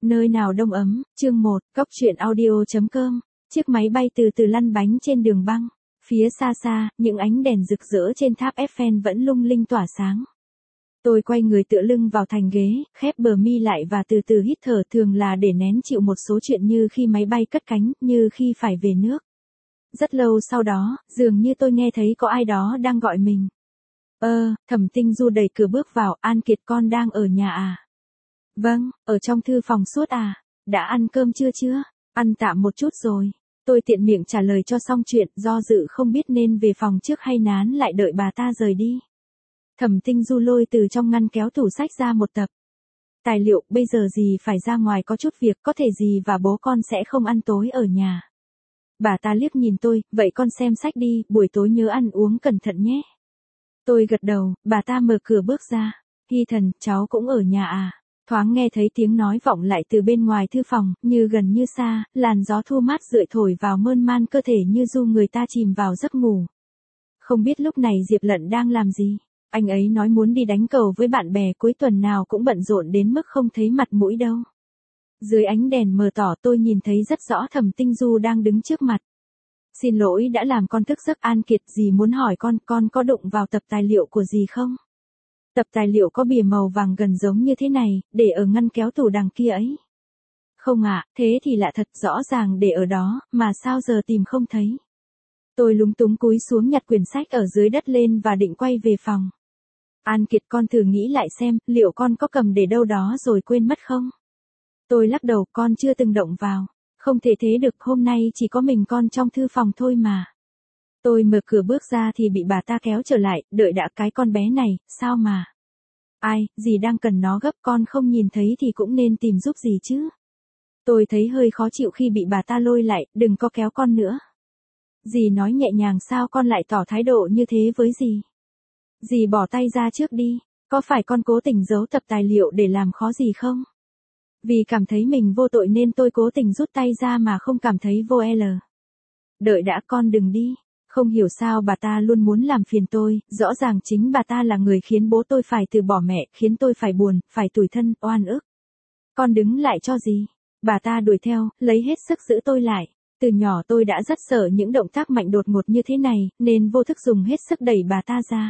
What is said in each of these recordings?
Nơi nào đông ấm, chương 1, Cóc truyện audio.com, chiếc máy bay từ từ lăn bánh trên đường băng. Phía xa xa, những ánh đèn rực rỡ trên tháp Eiffel vẫn lung linh tỏa sáng. Tôi quay người tựa lưng vào thành ghế, khép bờ mi lại và từ từ hít thở, thường là để nén chịu một số chuyện như khi máy bay cất cánh, như khi phải về nước. Rất lâu sau đó, dường như tôi nghe thấy có ai đó đang gọi mình. Thẩm Tinh Du đẩy cửa bước vào. An Kiệt, con đang ở nhà à? Vâng, ở trong thư phòng suốt à? Đã ăn cơm chưa? Ăn tạm một chút rồi. Tôi tiện miệng trả lời cho xong chuyện, do dự không biết nên về phòng trước hay nán lại đợi bà ta rời đi. Thẩm Tinh Du lôi từ trong ngăn kéo tủ sách ra một tập tài liệu. Bây giờ dì phải ra ngoài có chút việc, có thể dì và bố con sẽ không ăn tối ở nhà. Bà ta liếc nhìn tôi, vậy con xem sách đi, buổi tối nhớ ăn uống cẩn thận nhé. Tôi gật đầu. Bà ta mở cửa bước ra. Hy Thần, cháu cũng ở nhà à? Thoáng nghe thấy tiếng nói vọng lại từ bên ngoài thư phòng, như gần như xa, làn gió thu mát rượi thổi vào mơn man cơ thể như du người ta chìm vào giấc ngủ. Không biết lúc này Diệp Lận đang làm gì? Anh ấy nói muốn đi đánh cầu với bạn bè, cuối tuần nào cũng bận rộn đến mức không thấy mặt mũi đâu. Dưới ánh đèn mờ tỏ tôi nhìn thấy rất rõ Thẩm Tinh Du đang đứng trước mặt. Xin lỗi đã làm con thức giấc. An Kiệt, dì muốn hỏi con có đụng vào tập tài liệu của dì không? Tập tài liệu có bìa màu vàng gần giống như thế này, để ở ngăn kéo tủ đằng kia ấy. Không ạ, thế thì lạ thật, rõ ràng để ở đó, mà sao giờ tìm không thấy. Tôi lúng túng cúi xuống nhặt quyển sách ở dưới đất lên và định quay về phòng. An Kiệt, con thử nghĩ lại xem, liệu con có cầm để đâu đó rồi quên mất không? Tôi lắc đầu, con chưa từng động vào. Không thể thế được, hôm nay chỉ có mình con trong thư phòng thôi mà. Tôi mở cửa bước ra thì bị bà ta kéo trở lại. Đợi đã, cái con bé này, sao mà? Ai, dì đang cần nó gấp, con không nhìn thấy thì cũng nên tìm giúp dì chứ. Tôi thấy hơi khó chịu khi bị bà ta lôi lại. Đừng có kéo con nữa. Dì nói nhẹ nhàng, sao con lại tỏ thái độ như thế với dì? Dì bỏ tay ra trước đi. Có phải con cố tình giấu tập tài liệu để làm khó dì không? Vì cảm thấy mình vô tội nên tôi cố tình rút tay ra mà không cảm thấy vô l. Đợi đã, con đừng đi. Không hiểu sao bà ta luôn muốn làm phiền tôi, rõ ràng chính bà ta là người khiến bố tôi phải từ bỏ mẹ, khiến tôi phải buồn, phải tủi thân, oan ức. Con đứng lại cho gì? Bà ta đuổi theo, lấy hết sức giữ tôi lại. Từ nhỏ tôi đã rất sợ những động tác mạnh đột ngột như thế này, nên vô thức dùng hết sức đẩy bà ta ra.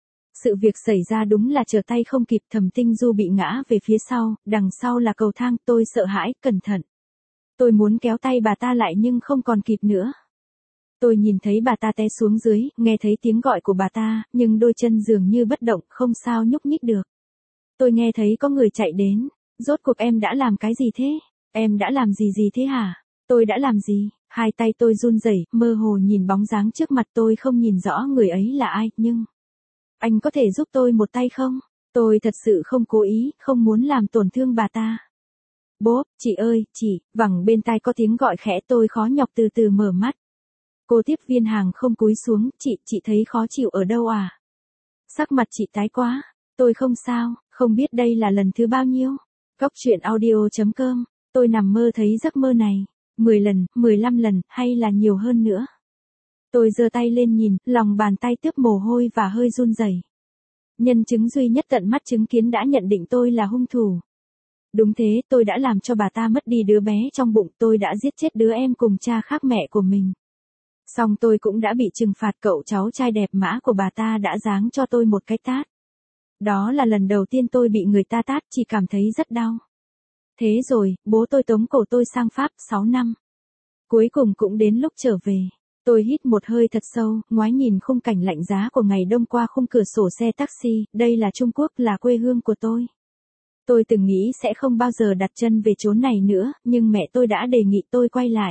Sự việc xảy ra đúng là trở tay không kịp. Thẩm Tinh Du bị ngã về phía sau, đằng sau là cầu thang. Tôi sợ hãi, cẩn thận. Tôi muốn kéo tay bà ta lại nhưng không còn kịp nữa. Tôi nhìn thấy bà ta té xuống dưới, nghe thấy tiếng gọi của bà ta, nhưng đôi chân dường như bất động, không sao nhúc nhích được. Tôi nghe thấy có người chạy đến. Rốt cuộc em đã làm cái gì thế? Em đã làm gì thế hả? Tôi đã làm gì? Hai tay tôi run rẩy, mơ hồ nhìn bóng dáng trước mặt. Tôi không nhìn rõ người ấy là ai, nhưng... Anh có thể giúp tôi một tay không? Tôi thật sự không cố ý, không muốn làm tổn thương bà ta. Bố, chị ơi, chị, vẳng bên tai có tiếng gọi khẽ. Tôi khó nhọc từ từ mở mắt. Cô tiếp viên hàng không cúi xuống. Chị thấy khó chịu ở đâu à? Sắc mặt chị tái quá. Tôi không sao, không biết đây là lần thứ bao nhiêu. Cóc truyện audio.com, tôi nằm mơ thấy giấc mơ này. 10 lần, 15 lần, hay là nhiều hơn nữa. Tôi giơ tay lên nhìn, lòng bàn tay tướp mồ hôi và hơi run rẩy. Nhân chứng duy nhất tận mắt chứng kiến đã nhận định tôi là hung thủ. Đúng thế, tôi đã làm cho bà ta mất đi đứa bé trong bụng. Tôi đã giết chết đứa em cùng cha khác mẹ của mình. Xong tôi cũng đã bị trừng phạt. Cậu cháu trai đẹp mã của bà ta đã giáng cho tôi một cái tát. Đó là lần đầu tiên tôi bị người ta tát, chỉ cảm thấy rất đau. Thế rồi, bố tôi tống cổ tôi sang Pháp 6 năm. Cuối cùng cũng đến lúc trở về. Tôi hít một hơi thật sâu, ngoái nhìn khung cảnh lạnh giá của ngày đông qua khung cửa sổ xe taxi. Đây là Trung Quốc, là quê hương của tôi. Tôi từng nghĩ sẽ không bao giờ đặt chân về chốn này nữa, nhưng mẹ tôi đã đề nghị tôi quay lại.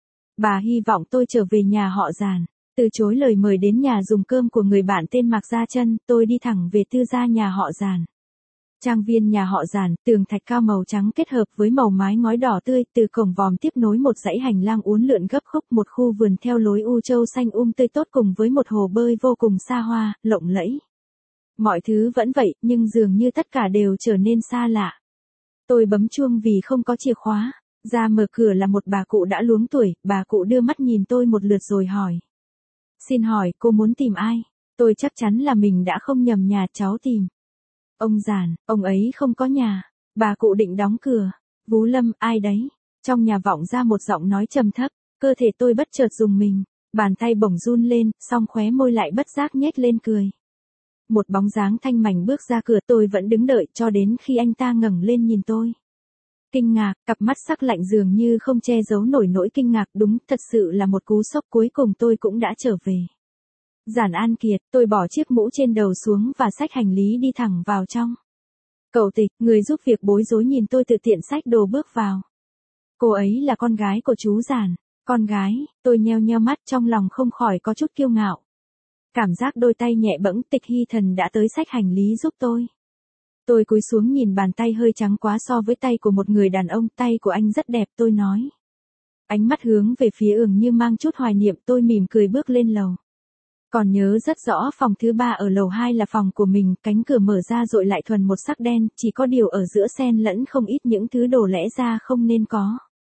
Bà hy vọng tôi trở về nhà họ Giản. Từ chối lời mời đến nhà dùng cơm của người bạn tên Mạc Gia Chân, tôi đi thẳng về tư gia nhà họ Giản. Trang viên nhà họ Giản, tường thạch cao màu trắng kết hợp với màu mái ngói đỏ tươi. Từ cổng vòm tiếp nối một dãy hành lang uốn lượn gấp khúc, một khu vườn theo lối u châu xanh tươi tốt cùng với một hồ bơi vô cùng xa hoa, lộng lẫy. Mọi thứ vẫn vậy, nhưng dường như tất cả đều trở nên xa lạ. Tôi bấm chuông vì không có chìa khóa. Ra mở cửa là một bà cụ đã luống tuổi. Bà cụ đưa mắt nhìn tôi một lượt rồi hỏi. Xin hỏi, cô muốn tìm ai? Tôi chắc chắn là mình đã không nhầm nhà. Cháu tìm ông Giản, ông ấy không có nhà. Bà cụ định đóng cửa. Vú Lâm, ai đấy? Trong nhà vọng ra một giọng nói trầm thấp, cơ thể tôi bất chợt rùng mình, bàn tay bỗng run lên, song khóe môi lại bất giác nhếch lên cười. Một bóng dáng thanh mảnh bước ra cửa, tôi vẫn đứng đợi cho đến khi anh ta ngẩng lên nhìn tôi. Kinh ngạc, cặp mắt sắc lạnh dường như không che giấu nổi nỗi kinh ngạc, đúng, thật sự là một cú sốc, cuối cùng tôi cũng đã trở về. Giản An Kiệt, tôi bỏ chiếc mũ trên đầu xuống và xách hành lý đi thẳng vào trong. Cậu Tịch, người giúp việc bối rối nhìn tôi tự tiện xách đồ bước vào. Cô ấy là con gái của chú Giản. Con gái, tôi nheo nheo mắt, trong lòng không khỏi có chút kiêu ngạo. Cảm giác đôi tay nhẹ bẫng, Tịch Hy Thần đã tới xách hành lý giúp tôi. Tôi cúi xuống nhìn bàn tay hơi trắng quá so với tay của một người đàn ông, tay của anh rất đẹp, tôi nói. Ánh mắt hướng về phía Ường như mang chút hoài niệm, tôi mỉm cười bước lên lầu. Còn nhớ rất rõ phòng thứ 3 ở lầu 2 là phòng của mình, cánh cửa mở ra rồi lại thuần một sắc đen, chỉ có điều ở giữa xen lẫn không ít những thứ đồ lẽ ra không nên có.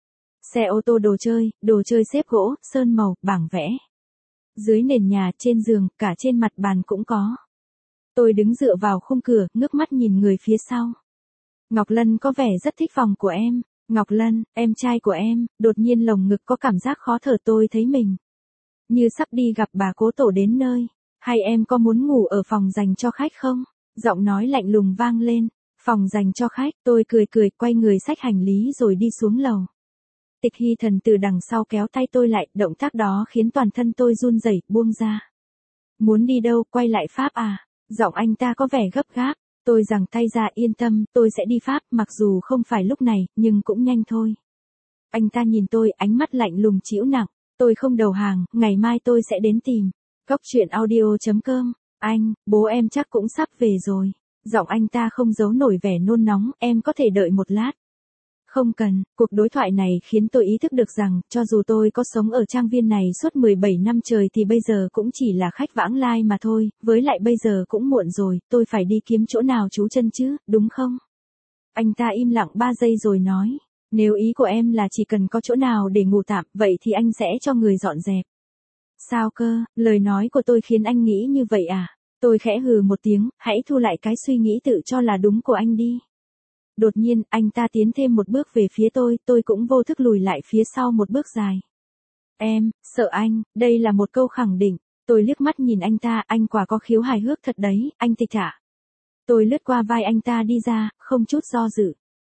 Xe ô tô, đồ chơi xếp gỗ, sơn màu, bảng vẽ. Dưới nền nhà, trên giường, cả trên mặt bàn cũng có. Tôi đứng dựa vào khung cửa, ngước mắt nhìn người phía sau. Ngọc Lân có vẻ rất thích phòng của em. Ngọc Lân, em trai của em, đột nhiên lồng ngực có cảm giác khó thở, tôi thấy mình như sắp đi gặp bà cố tổ đến nơi. Hay em có muốn ngủ ở phòng dành cho khách không? Giọng nói lạnh lùng vang lên. Phòng dành cho khách, tôi cười quay người xách hành lý rồi đi xuống lầu. Tịch Hy Thần từ đằng sau kéo tay tôi lại, động tác đó khiến toàn thân tôi run rẩy, buông ra. Muốn đi đâu, quay lại Pháp à? Giọng anh ta có vẻ gấp gáp. Tôi giằng tay ra, yên tâm, tôi sẽ đi Pháp, mặc dù không phải lúc này, nhưng cũng nhanh thôi. Anh ta nhìn tôi, ánh mắt lạnh lùng trĩu nặng. Tôi không đầu hàng, ngày mai tôi sẽ đến tìm. Góc truyện audio.com. Anh, bố em chắc cũng sắp về rồi. Giọng anh ta không giấu nổi vẻ nôn nóng, em có thể đợi một lát. Không cần, cuộc đối thoại này khiến tôi ý thức được rằng, cho dù tôi có sống ở trang viên này suốt 17 năm trời thì bây giờ cũng chỉ là khách vãng lai mà thôi, với lại bây giờ cũng muộn rồi, tôi phải đi kiếm chỗ nào trú chân chứ, đúng không? Anh ta im lặng 3 giây rồi nói, nếu ý của em là chỉ cần có chỗ nào để ngủ tạm, vậy thì anh sẽ cho người dọn dẹp. Sao cơ, lời nói của tôi khiến anh nghĩ như vậy à? Tôi khẽ hừ một tiếng, hãy thu lại cái suy nghĩ tự cho là đúng của anh đi. Đột nhiên, anh ta tiến thêm một bước về phía tôi cũng vô thức lùi lại phía sau một bước dài. Em, sợ anh, đây là một câu khẳng định. Tôi liếc mắt nhìn anh ta, anh quả có khiếu hài hước thật đấy, anh Tịch ạ. Tôi lướt qua vai anh ta đi ra, không chút do dự.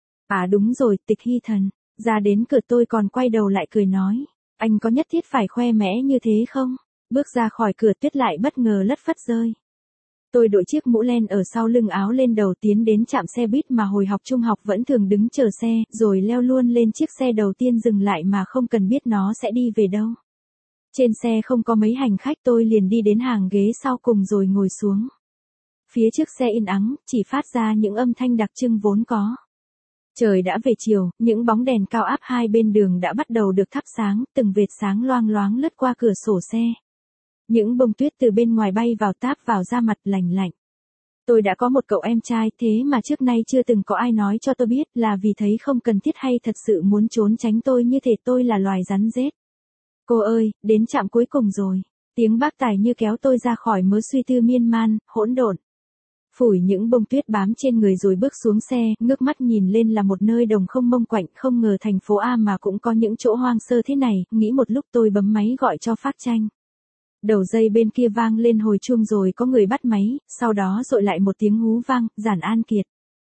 À đúng rồi, Tịch Hy Thần. Ra đến cửa tôi còn quay đầu lại cười nói. Anh có nhất thiết phải khoe mẽ như thế không? Bước ra khỏi cửa, tuyết lại bất ngờ lất phất rơi. Tôi đội chiếc mũ len ở sau lưng áo lên đầu, tiến đến trạm xe buýt mà hồi học trung học vẫn thường đứng chờ xe, rồi leo luôn lên chiếc xe đầu tiên dừng lại mà không cần biết nó sẽ đi về đâu. Trên xe không có mấy hành khách, tôi liền đi đến hàng ghế sau cùng rồi ngồi xuống. Phía trước xe yên ắng, chỉ phát ra những âm thanh đặc trưng vốn có. Trời đã về chiều, những bóng đèn cao áp hai bên đường đã bắt đầu được thắp sáng, từng vệt sáng loang loáng lướt qua cửa sổ xe. Những bông tuyết từ bên ngoài bay vào táp vào da mặt lành lạnh. Tôi đã có một cậu em trai, thế mà trước nay chưa từng có ai nói cho tôi biết, là vì thấy không cần thiết hay thật sự muốn trốn tránh tôi như thể tôi là loài rắn rết. Cô ơi, đến trạm cuối cùng rồi. Tiếng bác tài như kéo tôi ra khỏi mớ suy tư miên man, hỗn độn. Phủi những bông tuyết bám trên người rồi bước xuống xe, ngước mắt nhìn lên là một nơi đồng không mông quạnh, không ngờ thành phố A mà cũng có những chỗ hoang sơ thế này, nghĩ một lúc tôi bấm máy gọi cho Phác Tranh. Đầu dây bên kia vang lên hồi chuông rồi có người bắt máy, sau đó dội lại một tiếng hú vang, Giản An Kiệt.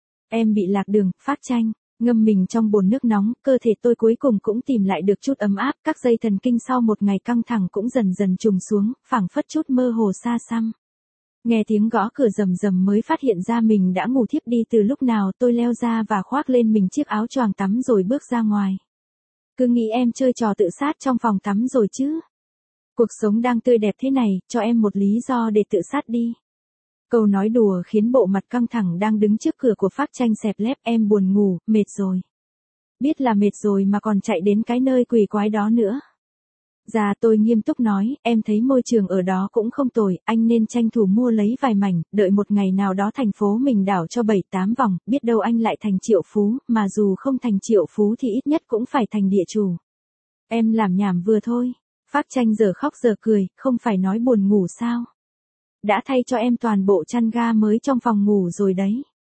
Em bị lạc đường, Phác Tranh. Ngâm mình trong bồn nước nóng, cơ thể tôi cuối cùng cũng tìm lại được chút ấm áp, các dây thần kinh sau một ngày căng thẳng cũng dần dần trùng xuống, phảng phất chút mơ hồ xa xăm. Nghe tiếng gõ cửa rầm rầm mới phát hiện ra mình đã ngủ thiếp đi từ lúc nào, tôi leo ra và khoác lên mình chiếc áo choàng tắm rồi bước ra ngoài. Cứ nghĩ em chơi trò tự sát trong phòng tắm rồi chứ. Cuộc sống đang tươi đẹp thế này, cho em một lý do để tự sát đi. Câu nói đùa khiến bộ mặt căng thẳng đang đứng trước cửa của Phác Tranh xẹp lép, em buồn ngủ, mệt rồi. Biết là mệt rồi mà còn chạy đến cái nơi quỷ quái đó nữa. Dạ tôi nghiêm túc nói, em thấy môi trường ở đó cũng không tồi, anh nên tranh thủ mua lấy vài mảnh, đợi một ngày nào đó thành phố mình đảo cho 7-8 vòng, biết đâu anh lại thành triệu phú, mà dù không thành triệu phú thì ít nhất cũng phải thành địa chủ. Em làm nhảm vừa thôi. Phác Tranh giờ khóc giờ cười, không phải nói buồn ngủ sao? Đã thay cho em toàn bộ chăn ga mới trong phòng ngủ rồi đấy.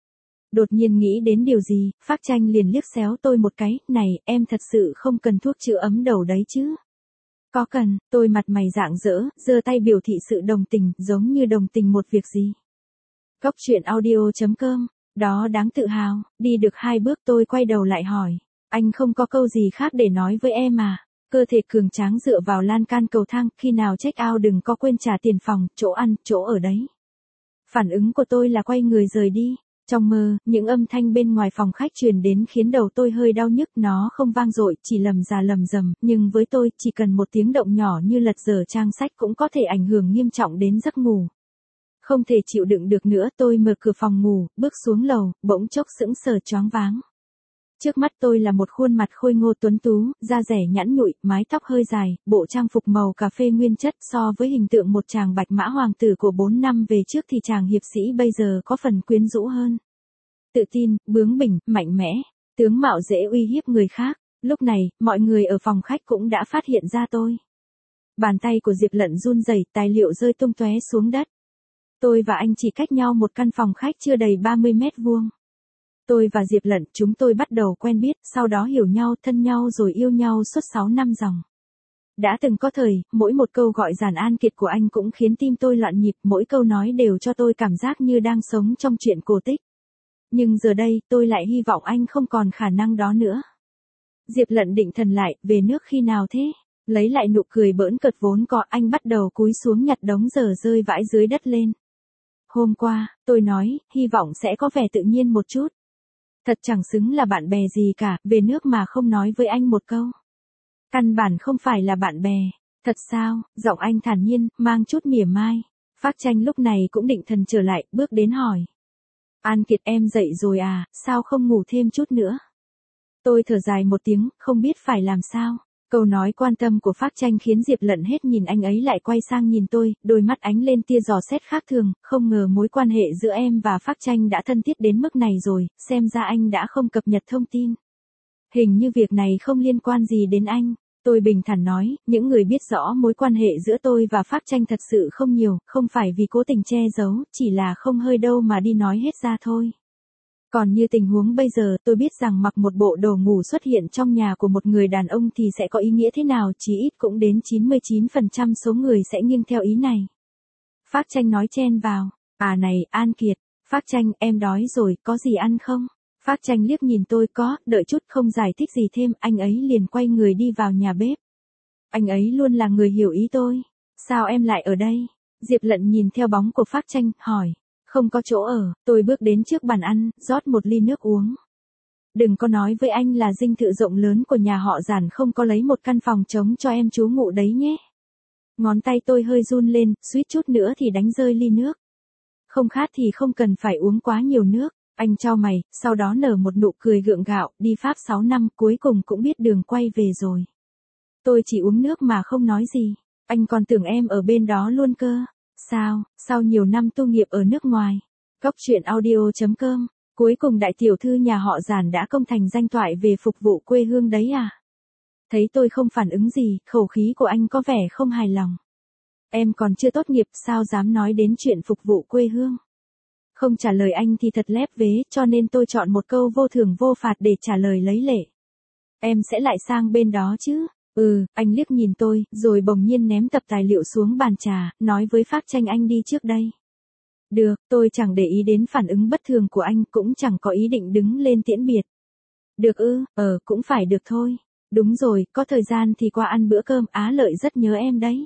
Đột nhiên nghĩ đến điều gì, Phác Tranh liền liếc xéo tôi một cái, này, em thật sự không cần thuốc chữa ấm đầu đấy chứ. Có cần, tôi mặt mày rạng rỡ, giơ tay biểu thị sự đồng tình, giống như đồng tình một việc gì. Cốc truyện audio.com, đó đáng tự hào, đi được 2 bước tôi quay đầu lại hỏi, anh không có câu gì khác để nói với em à? Cơ thể cường tráng dựa vào lan can cầu thang, khi nào check out đừng có quên trả tiền phòng, chỗ ăn, chỗ ở đấy. Phản ứng của tôi là quay người rời đi. Trong mơ, những âm thanh bên ngoài phòng khách truyền đến khiến đầu tôi hơi đau nhức, nó không vang dội, chỉ lầm già lầm rầm, nhưng với tôi, chỉ cần một tiếng động nhỏ như lật dở trang sách cũng có thể ảnh hưởng nghiêm trọng đến giấc ngủ. Không thể chịu đựng được nữa, tôi mở cửa phòng ngủ, bước xuống lầu, bỗng chốc sững sờ choáng váng. Trước mắt tôi là một khuôn mặt khôi ngô tuấn tú, da dẻ nhẵn nhụi, mái tóc hơi dài, bộ trang phục màu cà phê nguyên chất, so với hình tượng một chàng bạch mã hoàng tử của 4 năm về trước thì chàng hiệp sĩ bây giờ có phần quyến rũ hơn. Tự tin, bướng bỉnh, mạnh mẽ, tướng mạo dễ uy hiếp người khác. Lúc này, mọi người ở phòng khách cũng đã phát hiện ra tôi. Bàn tay của Diệp Lận run rẩy, tài liệu rơi tung tóe xuống đất. Tôi và anh chỉ cách nhau một căn phòng khách chưa đầy 30 mét vuông. Tôi và Diệp Lận, chúng tôi bắt đầu quen biết, sau đó hiểu nhau, thân nhau rồi yêu nhau suốt 6 năm dòng. Đã từng có thời, mỗi một câu gọi giản An Kiệt của anh cũng khiến tim tôi loạn nhịp, mỗi câu nói đều cho tôi cảm giác như đang sống trong truyện cổ tích. Nhưng giờ đây, tôi lại hy vọng anh không còn khả năng đó nữa. Diệp Lận định thần lại, về nước khi nào thế? Lấy lại nụ cười bỡn cợt vốn có, anh bắt đầu cúi xuống nhặt đống dở rơi vãi dưới đất lên. Hôm qua, tôi nói, hy vọng sẽ có vẻ tự nhiên một chút. Thật chẳng xứng là bạn bè gì cả, về nước mà không nói với anh một câu. Căn bản không phải là bạn bè. Thật sao? Giọng anh thản nhiên, mang chút mỉa mai. Phác Tranh lúc này cũng định thần trở lại, bước đến hỏi. An Kiệt em dậy rồi à, sao không ngủ thêm chút nữa? Tôi thở dài một tiếng, không biết phải làm sao. Câu nói quan tâm của Phác Tranh khiến Diệp Lận hết nhìn anh ấy lại quay sang nhìn tôi, đôi mắt ánh lên tia dò xét khác thường, không ngờ mối quan hệ giữa em và Phác Tranh đã thân thiết đến mức này rồi, xem ra anh đã không cập nhật thông tin. Hình như việc này không liên quan gì đến anh. Tôi bình thản nói, những người biết rõ mối quan hệ giữa tôi và Phác Tranh thật sự không nhiều, không phải vì cố tình che giấu, chỉ là không hơi đâu mà đi nói hết ra thôi. Còn như tình huống bây giờ, tôi biết rằng mặc một bộ đồ ngủ xuất hiện trong nhà của một người đàn ông thì sẽ có ý nghĩa thế nào, chí ít cũng đến 99% số người sẽ nghiêng theo ý này. Phác Tranh nói chen vào, à này, An Kiệt, Phác Tranh, em đói rồi, có gì ăn không? Phác Tranh liếc nhìn tôi có, đợi chút không giải thích gì thêm, anh ấy liền quay người đi vào nhà bếp. Anh ấy luôn là người hiểu ý tôi. Sao em lại ở đây? Diệp Lận nhìn theo bóng của Phác Tranh, hỏi. Không có chỗ ở, tôi bước đến trước bàn ăn, rót một ly nước uống. Đừng có nói với anh là dinh thự rộng lớn của nhà họ Giản không có lấy một căn phòng trống cho em trú ngụ đấy nhé. Ngón tay tôi hơi run lên, suýt chút nữa thì đánh rơi ly nước. Không khát thì không cần phải uống quá nhiều nước. Anh chau mày, sau đó nở một nụ cười gượng gạo, đi Pháp 6 năm, cuối cùng cũng biết đường quay về rồi. Tôi chỉ uống nước mà không nói gì. Anh còn tưởng em ở bên đó luôn cơ. Sao, sau nhiều năm tu nghiệp ở nước ngoài. Cốc truyện audio.com, cuối cùng đại tiểu thư nhà họ Giản đã công thành danh toại về phục vụ quê hương đấy à? Thấy tôi không phản ứng gì, khẩu khí của anh có vẻ không hài lòng. Em còn chưa tốt nghiệp, sao dám nói đến chuyện phục vụ quê hương? Không trả lời anh thì thật lép vế, cho nên tôi chọn một câu vô thưởng vô phạt để trả lời lấy lệ. Em sẽ lại sang bên đó chứ? Anh liếc nhìn tôi, rồi bỗng nhiên ném tập tài liệu xuống bàn trà, nói với Phác Tranh anh đi trước đây. Được, tôi chẳng để ý đến phản ứng bất thường của anh, cũng chẳng có ý định đứng lên tiễn biệt. Được cũng phải được thôi. Đúng rồi, có thời gian thì qua ăn bữa cơm, Á Lợi rất nhớ em đấy.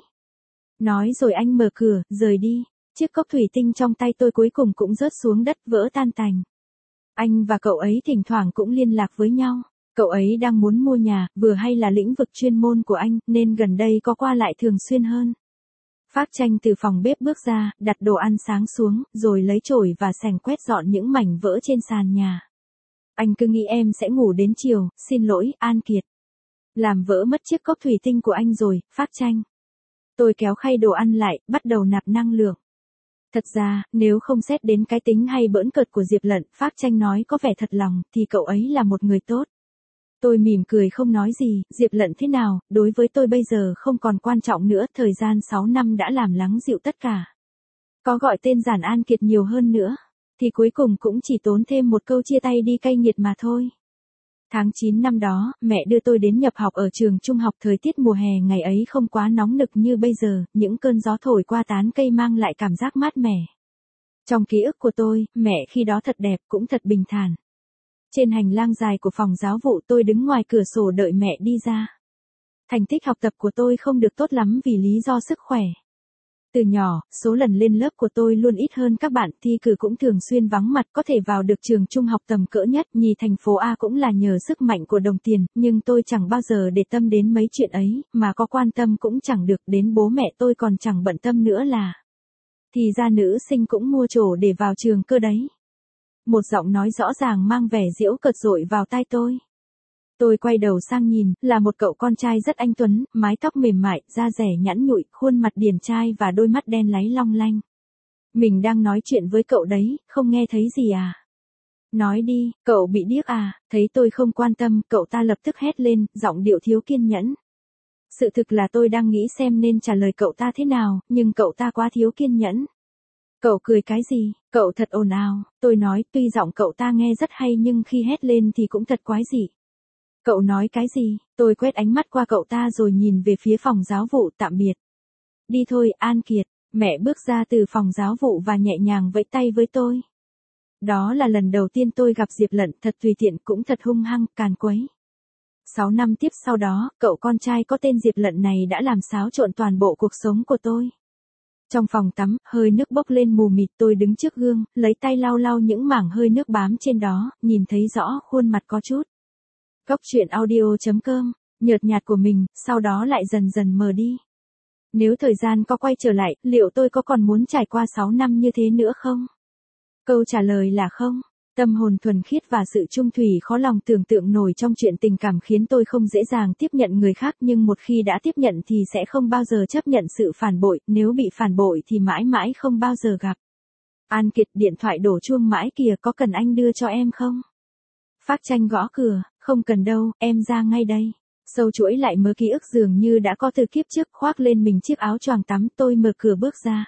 Nói rồi anh mở cửa, rời đi. Chiếc cốc thủy tinh trong tay tôi cuối cùng cũng rớt xuống đất vỡ tan tành. Anh và cậu ấy thỉnh thoảng cũng liên lạc với nhau. Cậu ấy đang muốn mua nhà, vừa hay là lĩnh vực chuyên môn của anh, nên gần đây có qua lại thường xuyên hơn. Phác Tranh từ phòng bếp bước ra, đặt đồ ăn sáng xuống, rồi lấy chổi và xẻng quét dọn những mảnh vỡ trên sàn nhà. Anh cứ nghĩ em sẽ ngủ đến chiều, xin lỗi, An Kiệt. Làm vỡ mất chiếc cốc thủy tinh của anh rồi, Phác Tranh. Tôi kéo khay đồ ăn lại, bắt đầu nạp năng lượng. Thật ra, nếu không xét đến cái tính hay bỡn cợt của Diệp Lận, Phác Tranh nói có vẻ thật lòng, thì cậu ấy là một người tốt. Tôi mỉm cười không nói gì, Diệp Lận thế nào, đối với tôi bây giờ không còn quan trọng nữa, thời gian 6 năm đã làm lắng dịu tất cả. Có gọi tên Giản An Kiệt nhiều hơn nữa. thì cuối cùng cũng chỉ tốn thêm một câu chia tay đi cay nghiệt mà thôi. Tháng 9 năm đó, mẹ đưa tôi đến nhập học ở trường trung học. Thời tiết mùa hè ngày ấy không quá nóng nực như bây giờ, những cơn gió thổi qua tán cây mang lại cảm giác mát mẻ. Trong ký ức của tôi, mẹ khi đó thật đẹp, cũng thật bình thản. Trên hành lang dài của phòng giáo vụ tôi đứng ngoài cửa sổ đợi mẹ đi ra. Thành tích học tập của tôi không được tốt lắm vì lý do sức khỏe. Từ nhỏ, số lần lên lớp của tôi luôn ít hơn các bạn, thi cử cũng thường xuyên vắng mặt, có thể vào được trường trung học tầm cỡ nhất nhì thành phố A cũng là nhờ sức mạnh của đồng tiền, nhưng tôi chẳng bao giờ để tâm đến mấy chuyện ấy, mà có quan tâm cũng chẳng được, đến bố mẹ tôi còn chẳng bận tâm nữa là. Thì ra nữ sinh cũng mua trổ để vào trường cơ đấy. Một giọng nói rõ ràng mang vẻ giễu cợt dội vào tai tôi. Tôi quay đầu sang nhìn, là một cậu con trai rất anh tuấn, mái tóc mềm mại, da dẻ nhẵn nhụi, khuôn mặt điển trai và đôi mắt đen láy long lanh. Mình đang nói chuyện với cậu đấy, không nghe thấy gì à? Nói đi, cậu bị điếc à? Thấy tôi không quan tâm, cậu ta lập tức hét lên, giọng điệu thiếu kiên nhẫn. Sự thực là tôi đang nghĩ xem nên trả lời cậu ta thế nào, nhưng cậu ta quá thiếu kiên nhẫn. Cậu cười cái gì? Cậu thật ồn ào. Tôi nói, tuy giọng cậu ta nghe rất hay nhưng khi hét lên thì cũng thật quái dị. Cậu nói cái gì? Tôi quét ánh mắt qua cậu ta rồi nhìn về phía phòng giáo vụ. Tạm biệt. Đi thôi, An Kiệt. Mẹ bước ra từ phòng giáo vụ và nhẹ nhàng vẫy tay với tôi. Đó là lần đầu tiên tôi gặp Diệp Lận, thật tùy tiện cũng thật hung hăng, càn quấy. 6 năm tiếp sau đó, cậu con trai có tên Diệp Lận này đã làm xáo trộn toàn bộ cuộc sống của tôi. Trong phòng tắm, hơi nước bốc lên mù mịt, tôi đứng trước gương, lấy tay lau lau những mảng hơi nước bám trên đó, nhìn thấy rõ khuôn mặt có chút. Cóc truyện audio.com, nhợt nhạt của mình, sau đó lại dần dần mờ đi. Nếu thời gian có quay trở lại, liệu tôi có còn muốn trải qua 6 năm như thế nữa không? Câu trả lời là không. Tâm hồn thuần khiết và sự trung thủy khó lòng tưởng tượng nổi trong chuyện tình cảm khiến tôi không dễ dàng tiếp nhận người khác, nhưng một khi đã tiếp nhận thì sẽ không bao giờ chấp nhận sự phản bội, nếu bị phản bội thì mãi mãi không bao giờ gặp. An Kiệt, điện thoại đổ chuông mãi kìa, có cần anh đưa cho em không? Phác Tranh gõ cửa, không cần đâu, em ra ngay đây. Sâu chuỗi lại mớ ký ức dường như đã có từ kiếp trước, khoác lên mình chiếc áo choàng tắm, tôi mở cửa bước ra.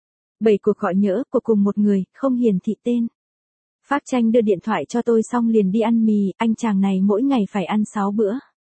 7 cuộc gọi nhỡ của cùng một người, không hiển thị tên. Phác Tranh đưa điện thoại cho tôi xong liền đi ăn mì, anh chàng này mỗi ngày phải ăn 6 bữa.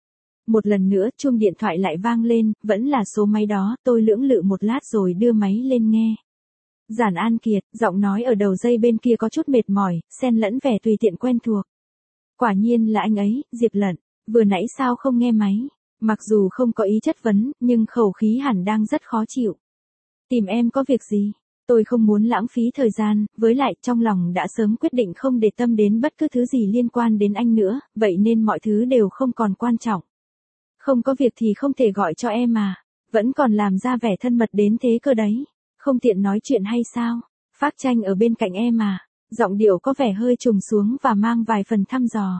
Một lần nữa, chuông điện thoại lại vang lên, vẫn là số máy đó, tôi lưỡng lự một lát rồi đưa máy lên nghe. Giản An Kiệt, giọng nói ở đầu dây bên kia có chút mệt mỏi, xen lẫn vẻ tùy tiện quen thuộc. Quả nhiên là anh ấy, Diệp Lận, vừa nãy sao không nghe máy? Mặc dù không có ý chất vấn, nhưng khẩu khí hẳn đang rất khó chịu. Tìm em có việc gì? Tôi không muốn lãng phí thời gian, với lại trong lòng đã sớm quyết định không để tâm đến bất cứ thứ gì liên quan đến anh nữa, vậy nên mọi thứ đều không còn quan trọng. Không có việc thì không thể gọi cho em à, vẫn còn làm ra vẻ thân mật đến thế cơ đấy. Không tiện nói chuyện hay sao? Phác Tranh ở bên cạnh em à? Giọng điệu có vẻ hơi trùng xuống và mang vài phần thăm dò.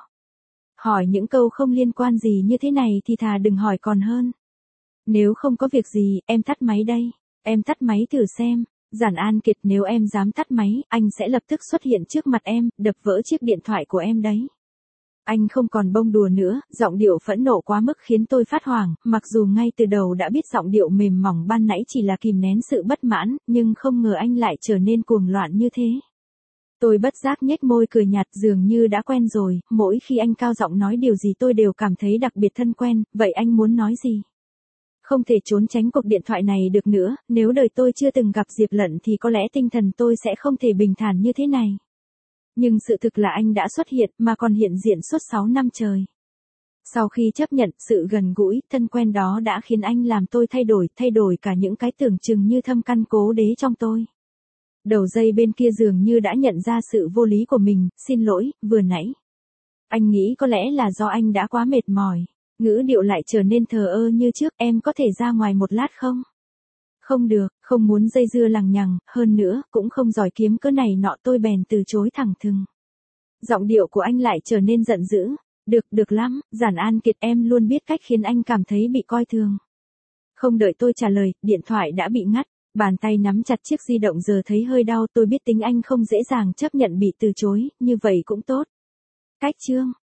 Hỏi những câu không liên quan gì như thế này thì thà đừng hỏi còn hơn. Nếu không có việc gì, em tắt máy đây. Em tắt máy thử xem. Giản An Kiệt, nếu em dám tắt máy, anh sẽ lập tức xuất hiện trước mặt em, đập vỡ chiếc điện thoại của em đấy. Anh không còn bông đùa nữa, giọng điệu phẫn nộ quá mức khiến tôi phát hoảng, mặc dù ngay từ đầu đã biết giọng điệu mềm mỏng ban nãy chỉ là kìm nén sự bất mãn, nhưng không ngờ anh lại trở nên cuồng loạn như thế. Tôi bất giác nhếch môi cười nhạt, dường như đã quen rồi, mỗi khi anh cao giọng nói điều gì tôi đều cảm thấy đặc biệt thân quen, vậy anh muốn nói gì? Không thể trốn tránh cuộc điện thoại này được nữa, nếu đời tôi chưa từng gặp Diệp Lận thì có lẽ tinh thần tôi sẽ không thể bình thản như thế này. Nhưng sự thực là anh đã xuất hiện, mà còn hiện diện suốt 6 năm trời. Sau khi chấp nhận sự gần gũi, thân quen đó đã khiến anh làm tôi thay đổi cả những cái tưởng chừng như thâm căn cố đế trong tôi. Đầu dây bên kia dường như đã nhận ra sự vô lý của mình, xin lỗi, vừa nãy. Anh nghĩ có lẽ là do anh đã quá mệt mỏi. Ngữ điệu lại trở nên thờ ơ như trước, em có thể ra ngoài một lát không? Không được, không muốn dây dưa lằng nhằng, hơn nữa, cũng không giỏi kiếm cớ này nọ, tôi bèn từ chối thẳng thừng. Giọng điệu của anh lại trở nên giận dữ. Được lắm, Giản An Kiệt, em luôn biết cách khiến anh cảm thấy bị coi thường. Không đợi tôi trả lời, điện thoại đã bị ngắt, bàn tay nắm chặt chiếc di động giờ thấy hơi đau, tôi biết tính anh không dễ dàng chấp nhận bị từ chối, như vậy cũng tốt. Cách chương